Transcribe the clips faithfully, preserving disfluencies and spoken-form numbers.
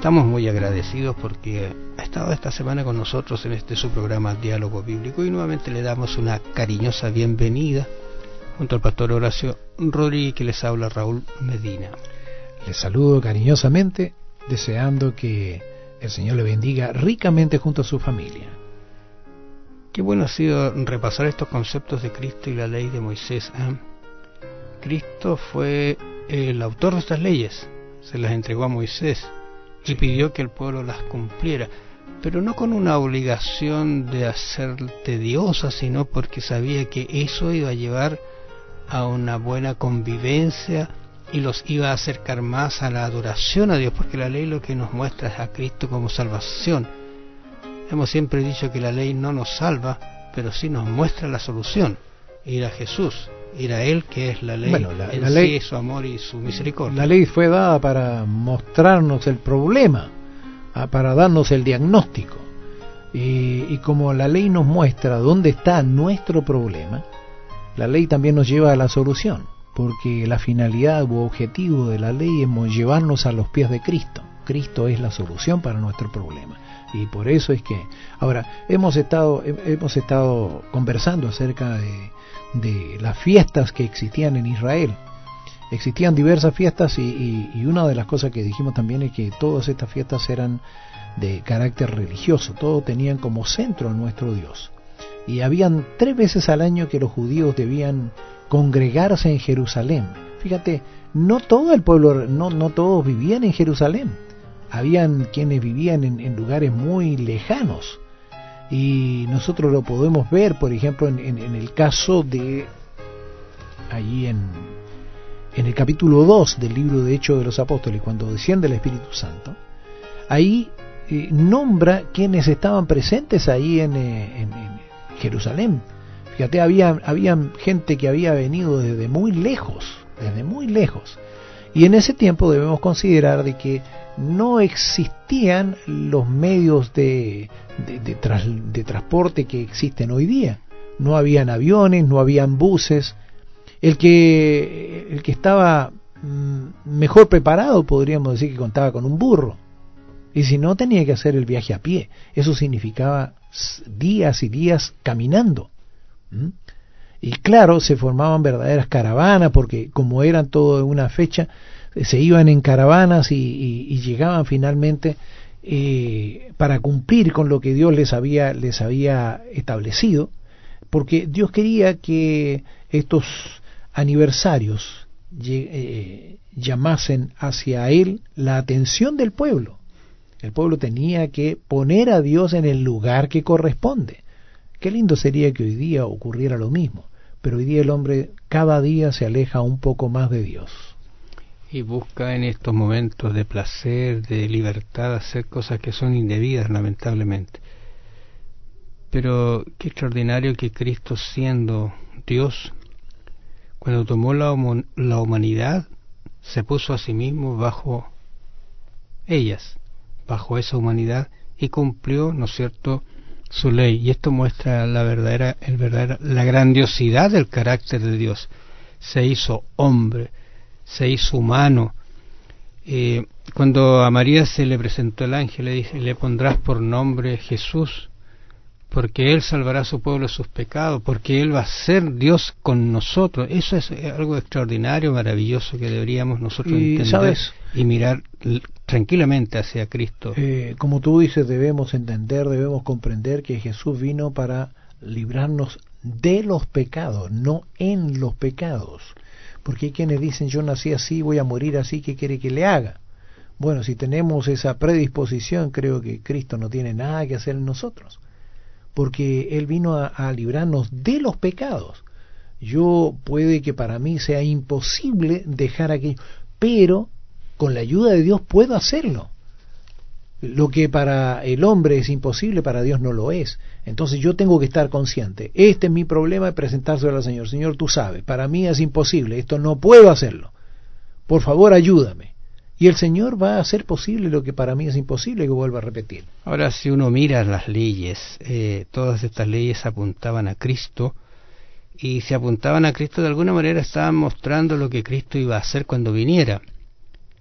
estamos muy agradecidos porque ha estado esta semana con nosotros en este su programa Diálogo Bíblico, y nuevamente le damos una cariñosa bienvenida junto al pastor Horacio Rodríguez, que les habla Raúl Medina. Les saludo cariñosamente, deseando que el Señor le bendiga ricamente junto a su familia. Qué bueno ha sido repasar estos conceptos de Cristo y la ley de Moisés, ¿eh? Cristo fue el autor de estas leyes, se las entregó a Moisés y pidió que el pueblo las cumpliera, pero no con una obligación de hacer tediosa, sino porque sabía que eso iba a llevar a una buena convivencia y los iba a acercar más a la adoración a Dios, porque la ley lo que nos muestra es a Cristo como salvación. Hemos siempre dicho que la ley no nos salva, pero sí nos muestra la solución: ir a Jesús, ir a Él, que es la ley, bueno, la, en la sí, ley, su amor y su misericordia. La ley fue dada para mostrarnos el problema, para darnos el diagnóstico, y, y como la ley nos muestra dónde está nuestro problema, la ley también nos lleva a la solución, porque la finalidad u objetivo de la ley es llevarnos a los pies de Cristo. Cristo es la solución para nuestro problema. Y por eso es que ahora hemos estado hemos estado conversando acerca de, de las fiestas que existían en Israel. Existían diversas fiestas y, y, y una de las cosas que dijimos también es que todas estas fiestas eran de carácter religioso, todos tenían como centro a nuestro Dios. Y habían tres veces al año que los judíos debían congregarse en Jerusalén. Fíjate, no todo el pueblo, no, no todos vivían en Jerusalén. Habían quienes vivían en, en lugares muy lejanos, y nosotros lo podemos ver, por ejemplo, en, en, en el caso de allí en, en el capítulo dos del libro de Hechos de los Apóstoles, cuando desciende el Espíritu Santo. Ahí eh, nombra quienes estaban presentes ahí en, en, en Jerusalén. Fíjate, había, había gente que había venido desde muy lejos, desde muy lejos. Y en ese tiempo debemos considerar de que no existían los medios de, de, de, tras, de transporte que existen hoy día. No habían aviones, no habían buses. El que, el que estaba mm, mejor preparado, podríamos decir que contaba con un burro. Y si no, tenía que hacer el viaje a pie. Eso significaba días y días caminando. ¿Mm? Y claro, se formaban verdaderas caravanas, porque como eran todo en una fecha, se iban en caravanas y, y, y llegaban finalmente eh, para cumplir con lo que Dios les había, les había establecido, porque Dios quería que estos aniversarios eh, llamasen hacia Él la atención del pueblo. El pueblo tenía que poner a Dios en el lugar que corresponde. Qué lindo sería que hoy día ocurriera lo mismo, pero hoy día el hombre cada día se aleja un poco más de Dios. Y busca en estos momentos de placer, de libertad, hacer cosas que son indebidas, lamentablemente. Pero qué extraordinario que Cristo, siendo Dios, cuando tomó la, la humanidad, se puso a sí mismo bajo ellas, bajo esa humanidad, y cumplió, ¿no es cierto?, su ley. Y esto muestra la verdadera, el verdadera, la grandiosidad del carácter de Dios. Se hizo hombre, se hizo humano. Eh, cuando a María se le presentó el ángel, le dije: le pondrás por nombre Jesús, porque Él salvará a su pueblo de sus pecados, porque Él va a ser Dios con nosotros. Eso es algo extraordinario, maravilloso, que deberíamos nosotros y, entender, ¿sabes?, y mirar tranquilamente hacia Cristo. Eh, como tú dices, debemos entender, debemos comprender que Jesús vino para librarnos de los pecados, no en los pecados. Porque hay quienes dicen: yo nací así, voy a morir así, ¿qué quiere que le haga? Bueno, si tenemos esa predisposición, creo que Cristo no tiene nada que hacer en nosotros, porque Él vino a, a librarnos de los pecados. Yo puede que para mí sea imposible dejar aquello, pero con la ayuda de Dios puedo hacerlo. Lo que para el hombre es imposible, para Dios no lo es. Entonces yo tengo que estar consciente: este es mi problema, de presentárselo al Señor. Señor, tú sabes, para mí es imposible, esto no puedo hacerlo, por favor ayúdame. Y el Señor va a hacer posible lo que para mí es imposible, que vuelva a repetir. Ahora, si uno mira las leyes, eh, todas estas leyes apuntaban a Cristo, y si apuntaban a Cristo, de alguna manera estaban mostrando lo que Cristo iba a hacer cuando viniera.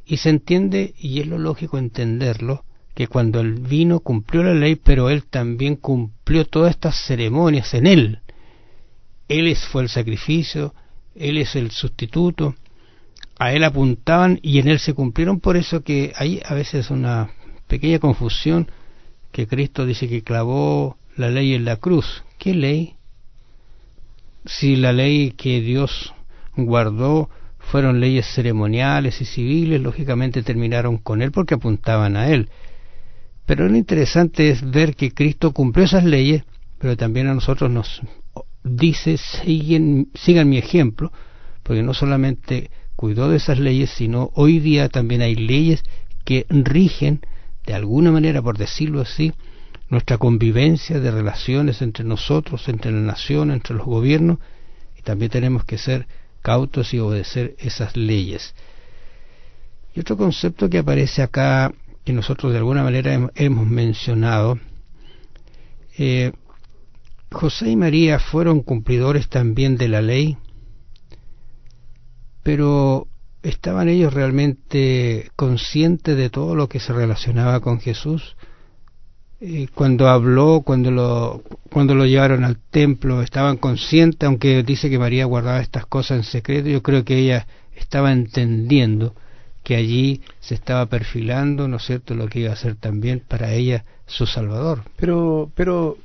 Y se entiende, y es lo lógico entenderlo, que cuando él vino cumplió la ley, pero él también cumplió todas estas ceremonias en él. Él es, fue el sacrificio, él es el sustituto, a él apuntaban y en él se cumplieron. Por eso que hay a veces una pequeña confusión, que Cristo dice que clavó la ley en la cruz. ¿Qué ley? Si la ley que Dios guardó fueron leyes ceremoniales y civiles, lógicamente terminaron con él porque apuntaban a él. Pero lo interesante es ver que Cristo cumplió esas leyes, pero también a nosotros nos dice, siguen, sigan mi ejemplo, porque no solamente cuidó de esas leyes, sino hoy día también hay leyes que rigen, de alguna manera, por decirlo así, nuestra convivencia de relaciones entre nosotros, entre la nación, entre los gobiernos, y también tenemos que ser cautos y obedecer esas leyes. Y otro concepto que aparece acá, que nosotros de alguna manera hemos mencionado, eh, José y María fueron cumplidores también de la ley, pero ¿estaban ellos realmente conscientes de todo lo que se relacionaba con Jesús? Eh, cuando habló, cuando lo, cuando lo llevaron al templo, ¿estaban conscientes? Aunque dice que María guardaba estas cosas en secreto, yo creo que ella estaba entendiendo que allí se estaba perfilando, ¿no es cierto?, lo que iba a ser también para ella su Salvador. Pero, pero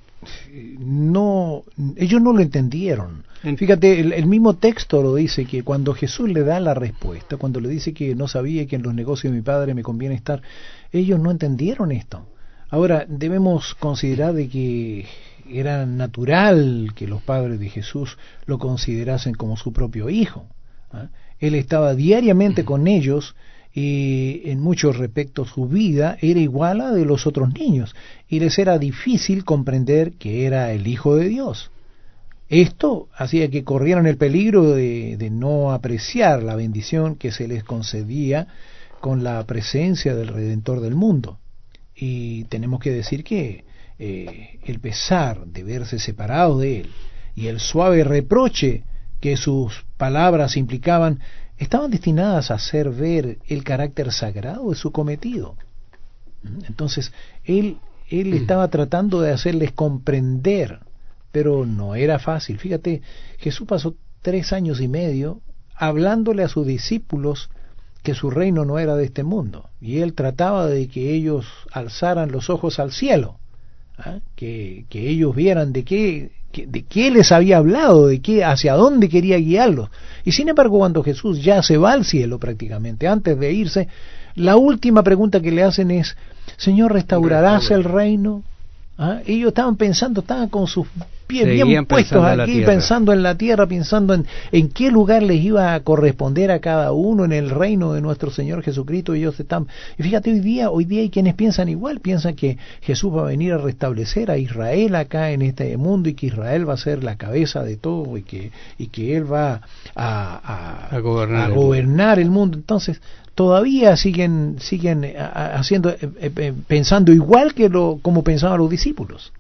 no, ellos no lo entendieron. Fíjate, el, el mismo texto lo dice, que cuando Jesús le da la respuesta, cuando le dice que no sabía que en los negocios de mi Padre me conviene estar, ellos no entendieron esto. Ahora, debemos considerar de que era natural que los padres de Jesús lo considerasen como su propio hijo, ¿eh? Él estaba diariamente con ellos y en muchos respectos su vida era igual a la de los otros niños, y les era difícil comprender que era el Hijo de Dios. Esto hacía que corrieran el peligro de, de no apreciar la bendición que se les concedía con la presencia del Redentor del mundo. Y tenemos que decir que eh, el pesar de verse separado de él y el suave reproche que sus palabras implicaban estaban destinadas a hacer ver el carácter sagrado de su cometido. Entonces él, él estaba tratando de hacerles comprender, pero no era fácil. Fíjate, Jesús pasó tres años y medio hablándole a sus discípulos que su reino no era de este mundo, y él trataba de que ellos alzaran los ojos al cielo, ¿eh? que, que ellos vieran de qué, que, de qué les había hablado, de qué, hacia dónde quería guiarlos. Y sin embargo, cuando Jesús ya se va al cielo prácticamente, antes de irse, la última pregunta que le hacen es: Señor, ¿restaurarás el reino? ¿Ah? Ellos estaban pensando, estaban con sus pies Seguían bien puestos aquí, pensando en la tierra, pensando en, en qué lugar les iba a corresponder a cada uno en el reino de nuestro Señor Jesucristo. Ellos están, y fíjate, hoy día, hoy día hay quienes piensan igual, piensan que Jesús va a venir a restablecer a Israel acá en este mundo, y que Israel va a ser la cabeza de todo, y que, y que él va a, a, a gobernar, a gobernar el mundo. Entonces todavía siguen siguen haciendo eh, eh, pensando igual que lo como pensaban los discípulos.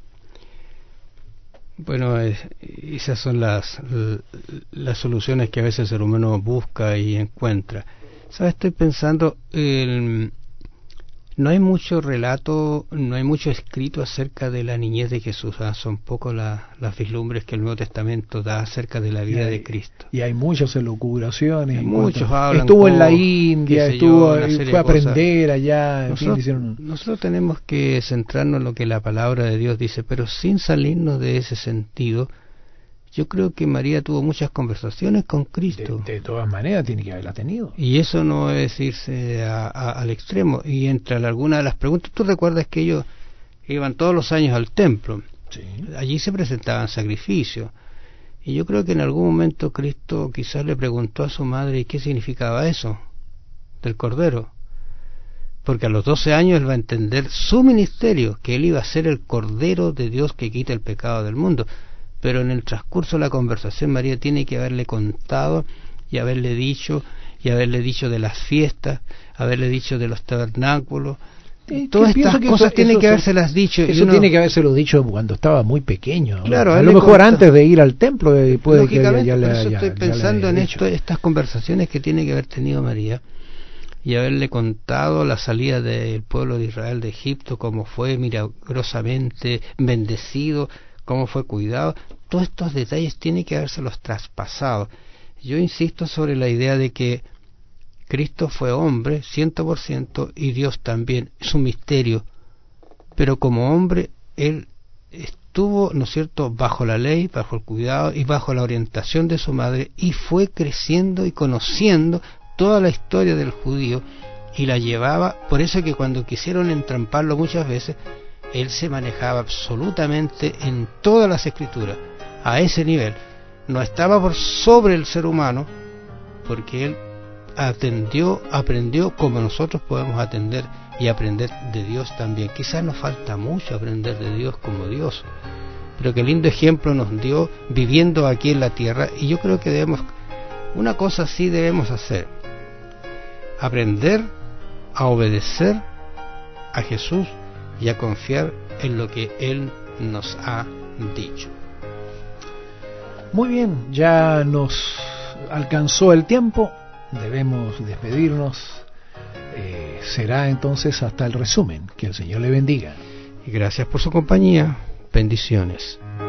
Bueno, eh, esas son las las soluciones que a veces el ser humano busca y encuentra. ¿Sabes? Estoy pensando, eh, no hay mucho relato, no hay mucho escrito acerca de la niñez de Jesús, ¿eh? Son pocos la, las vislumbres que el Nuevo Testamento da acerca de la vida hay, de Cristo. Y hay muchas elucubraciones. Hay muchos hablan, estuvo oh, en la India, estuvo, yo, fue a aprender allá. En nosotros, fin, hicieron... nosotros tenemos que centrarnos en lo que la palabra de Dios dice, pero sin salirnos de ese sentido. Yo creo que María tuvo muchas conversaciones con Cristo. De, de todas maneras tiene que haberla tenido. Y eso no es irse a, a, al extremo. Y entre algunas de las preguntas, ¿tú recuerdas que ellos iban todos los años al templo? Sí. Allí se presentaban sacrificios. Y yo creo que en algún momento Cristo quizás le preguntó a su madre qué significaba eso del Cordero. Porque a los doce años él va a entender su ministerio, que él iba a ser el Cordero de Dios que quita el pecado del mundo. Pero en el transcurso de la conversación María tiene que haberle contado y haberle dicho, y haberle dicho de las fiestas, haberle dicho de los tabernáculos. Eh, Todas estas cosas eso, tienen eso, que habérselas dicho. Eso uno, tiene que habérselo dicho cuando estaba muy pequeño. Claro, a lo mejor contó, antes de ir al templo, después de que ya, ya, por eso ya, estoy ya, pensando ya en dicho. esto, estas conversaciones que tiene que haber tenido María, y haberle contado la salida del pueblo de Israel de Egipto, cómo fue milagrosamente bendecido, cómo fue cuidado. Todos estos detalles tiene que habérselos traspasado. Yo insisto sobre la idea de que Cristo fue hombre ciento por ciento y Dios también, es un misterio, pero como hombre él estuvo, ¿no es cierto?, bajo la ley, bajo el cuidado y bajo la orientación de su madre, y fue creciendo y conociendo toda la historia del judío y la llevaba. Por eso que cuando quisieron entramparlo muchas veces, él se manejaba absolutamente en todas las escrituras a ese nivel. No estaba por sobre el ser humano, porque él atendió, aprendió como nosotros podemos atender y aprender de Dios también. Quizás nos falta mucho aprender de Dios como Dios, pero qué lindo ejemplo nos dio viviendo aquí en la tierra. Y yo creo que debemos, una cosa sí debemos hacer: aprender a obedecer a Jesús y a confiar en lo que Él nos ha dicho. Muy bien, ya nos alcanzó el tiempo, debemos despedirnos. Eh, será entonces hasta el resumen. Que el Señor le bendiga. Y gracias por su compañía. Bendiciones.